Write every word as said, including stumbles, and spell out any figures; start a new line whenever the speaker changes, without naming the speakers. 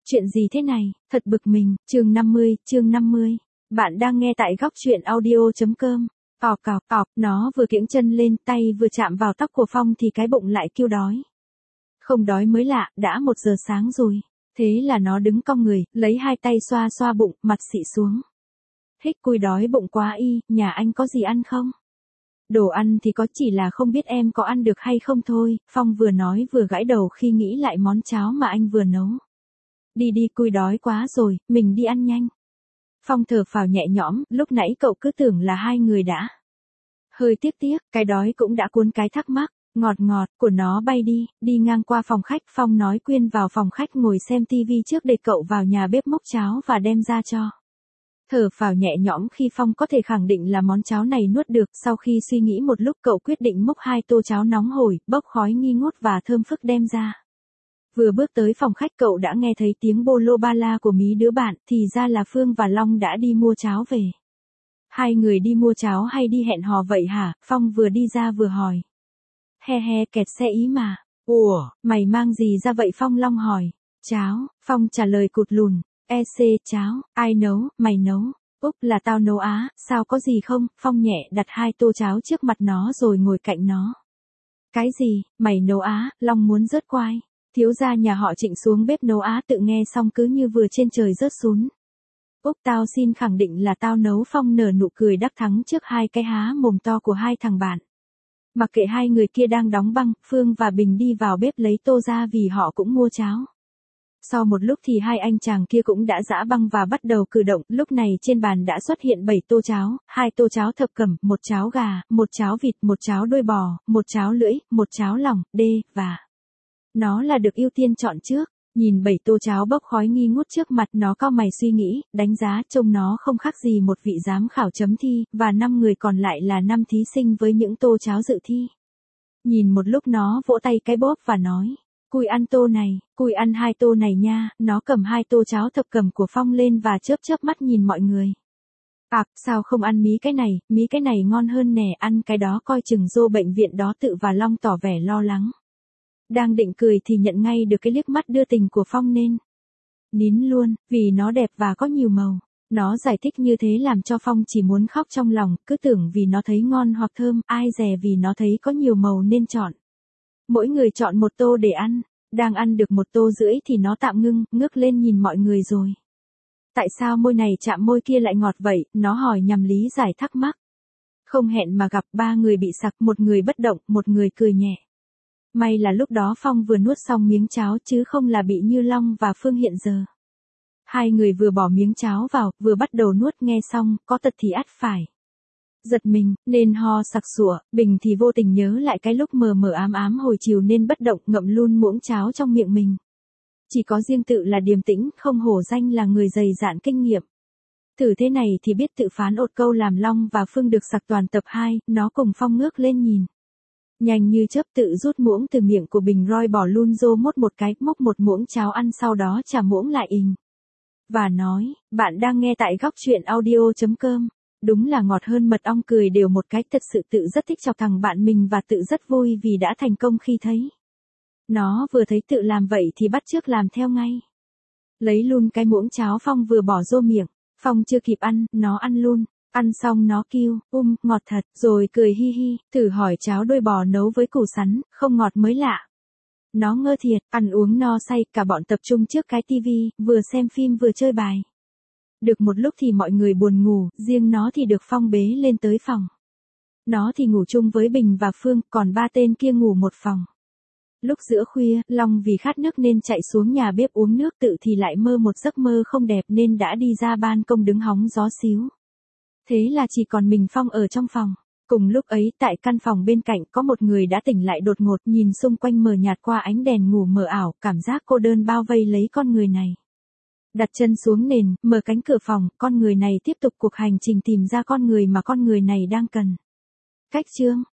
Chuyện gì thế này, thật bực mình, chương năm mươi, chương năm mươi. Bạn đang nghe tại góc truyện audio.com. Cọp cọp cọp, nó vừa kiễng chân lên, tay vừa chạm vào tóc của Phong thì cái bụng lại kêu đói. Không đói mới lạ, đã một giờ sáng rồi. Thế là nó đứng cong người, lấy hai tay xoa xoa bụng, mặt xị xuống. Hích cùi đói bụng quá y, nhà anh có gì ăn không? Đồ ăn thì có, chỉ là không biết em có ăn được hay không thôi, Phong vừa nói vừa gãi đầu khi nghĩ lại món cháo mà anh vừa nấu. Đi đi, cùi đói quá rồi, mình đi ăn nhanh. Phong thở phào nhẹ nhõm, lúc nãy cậu cứ tưởng là hai người đã. Hơi tiếc tiếc, cái đói cũng đã cuốn cái thắc mắc, ngọt ngọt, của nó bay đi, đi ngang qua phòng khách, Phong nói Quyên vào phòng khách ngồi xem tivi trước để cậu vào nhà bếp múc cháo và đem ra cho. Thở phào nhẹ nhõm khi Phong có thể khẳng định là món cháo này nuốt được, sau khi suy nghĩ một lúc cậu quyết định múc hai tô cháo nóng hổi, bốc khói nghi ngút và thơm phức đem ra. Vừa bước tới phòng khách cậu đã nghe thấy tiếng bô lô ba la của mí đứa bạn, thì ra là Phương và Long đã đi mua cháo về. Hai người đi mua cháo hay đi hẹn hò vậy hả? Phong vừa đi ra vừa hỏi. He he, kẹt xe ý mà. Ủa, mày mang gì ra vậy? Phong Long hỏi. Cháo, Phong trả lời cụt lùn. E xê, cháo, ai nấu, mày nấu. Úc, là tao nấu á, sao có gì không? Phong nhẹ đặt hai tô cháo trước mặt nó rồi ngồi cạnh nó. Cái gì, mày nấu á? Long muốn rớt quai. Thiếu gia nhà họ Trịnh xuống bếp nấu á, tự nghe xong cứ như vừa trên trời rớt xuống. Úc, tao xin khẳng định là tao nấu. Phong nở nụ cười đắc thắng trước hai cái há mồm to của hai thằng bạn. Mặc kệ hai người kia đang đóng băng, Phương và Bình đi vào bếp lấy tô ra vì họ cũng mua cháo. Sau một lúc thì hai anh chàng kia cũng đã giã băng và bắt đầu cử động, lúc này trên bàn đã xuất hiện bảy tô cháo, hai tô cháo thập cẩm, một cháo gà, một cháo vịt, một cháo đuôi bò, một cháo lưỡi, một cháo lòng, đê, và nó là được ưu tiên chọn trước. Nhìn bảy tô cháo bốc khói nghi ngút trước mặt, nó cau mày suy nghĩ, đánh giá trông nó không khác gì một vị giám khảo chấm thi, và năm người còn lại là năm thí sinh với những tô cháo dự thi. Nhìn một lúc nó vỗ tay cái bóp và nói. Cùi ăn tô này, cùi ăn hai tô này nha. Nó cầm hai tô cháo thập cẩm của Phong lên và chớp chớp mắt nhìn mọi người. À, sao không ăn mí cái này, mí cái này ngon hơn nè, ăn cái đó coi chừng dô bệnh viện đó. Tự và Long tỏ vẻ lo lắng. Đang định cười thì nhận ngay được cái liếc mắt đưa tình của Phong nên nín luôn, vì nó đẹp và có nhiều màu. Nó giải thích như thế làm cho Phong chỉ muốn khóc trong lòng, cứ tưởng vì nó thấy ngon hoặc thơm, ai dè vì nó thấy có nhiều màu nên chọn. Mỗi người chọn một tô để ăn, đang ăn được một tô rưỡi thì nó tạm ngưng, ngước lên nhìn mọi người rồi. Tại sao môi này chạm môi kia lại ngọt vậy? Nó hỏi nhằm lý giải thắc mắc. Không hẹn mà gặp, ba người bị sặc, một người bất động, một người cười nhẹ. May là lúc đó Phong vừa nuốt xong miếng cháo chứ không là bị như Long và Phương hiện giờ. Hai người vừa bỏ miếng cháo vào, vừa bắt đầu nuốt, nghe xong, có tật thì ắt phải giật mình, nên ho sặc sụa. Bình thì vô tình nhớ lại cái lúc mờ mờ ám ám hồi chiều nên bất động, ngậm luôn muỗng cháo trong miệng mình. Chỉ có riêng Tự là điềm tĩnh, không hổ danh là người dày dạn kinh nghiệm. Thử thế này thì biết tự phán ột câu làm Long và Phương được sặc toàn tập hai, nó cùng Phong ngước lên nhìn. Nhanh như chớp Tự rút muỗng từ miệng của Bình roi bỏ luôn rô mốt một cái, múc một muỗng cháo ăn, sau đó trả muỗng lại ình. Và nói, bạn đang nghe tại góc truyện audio.com. Đúng là ngọt hơn mật ong. Cười đều một cái, thật sự Tự rất thích chọc thằng bạn mình và Tự rất vui vì đã thành công khi thấy. Nó vừa thấy Tự làm vậy thì bắt chước làm theo ngay. Lấy luôn cái muỗng cháo Phong vừa bỏ vô miệng. Phong chưa kịp ăn, nó ăn luôn. Ăn xong nó kêu, um, ngọt thật, rồi cười hi hi. Thử hỏi cháo đuôi bò nấu với củ sắn, không ngọt mới lạ. Nó ngơ thiệt, ăn uống no say, cả bọn tập trung trước cái tivi, vừa xem phim vừa chơi bài. Được một lúc thì mọi người buồn ngủ, riêng nó thì được Phong bế lên tới phòng. Nó thì ngủ chung với Bình và Phương, còn ba tên kia ngủ một phòng. Lúc giữa khuya, Long vì khát nước nên chạy xuống nhà bếp uống nước, Tự thì lại mơ một giấc mơ không đẹp nên đã đi ra ban công đứng hóng gió xíu. Thế là chỉ còn mình Phong ở trong phòng. Cùng lúc ấy, tại căn phòng bên cạnh có một người đã tỉnh lại đột ngột, nhìn xung quanh mờ nhạt qua ánh đèn ngủ mờ ảo, cảm giác cô đơn bao vây lấy con người này. Đặt chân xuống nền, mở cánh cửa phòng, con người này tiếp tục cuộc hành trình tìm ra con người mà con người này đang cần. Cách chương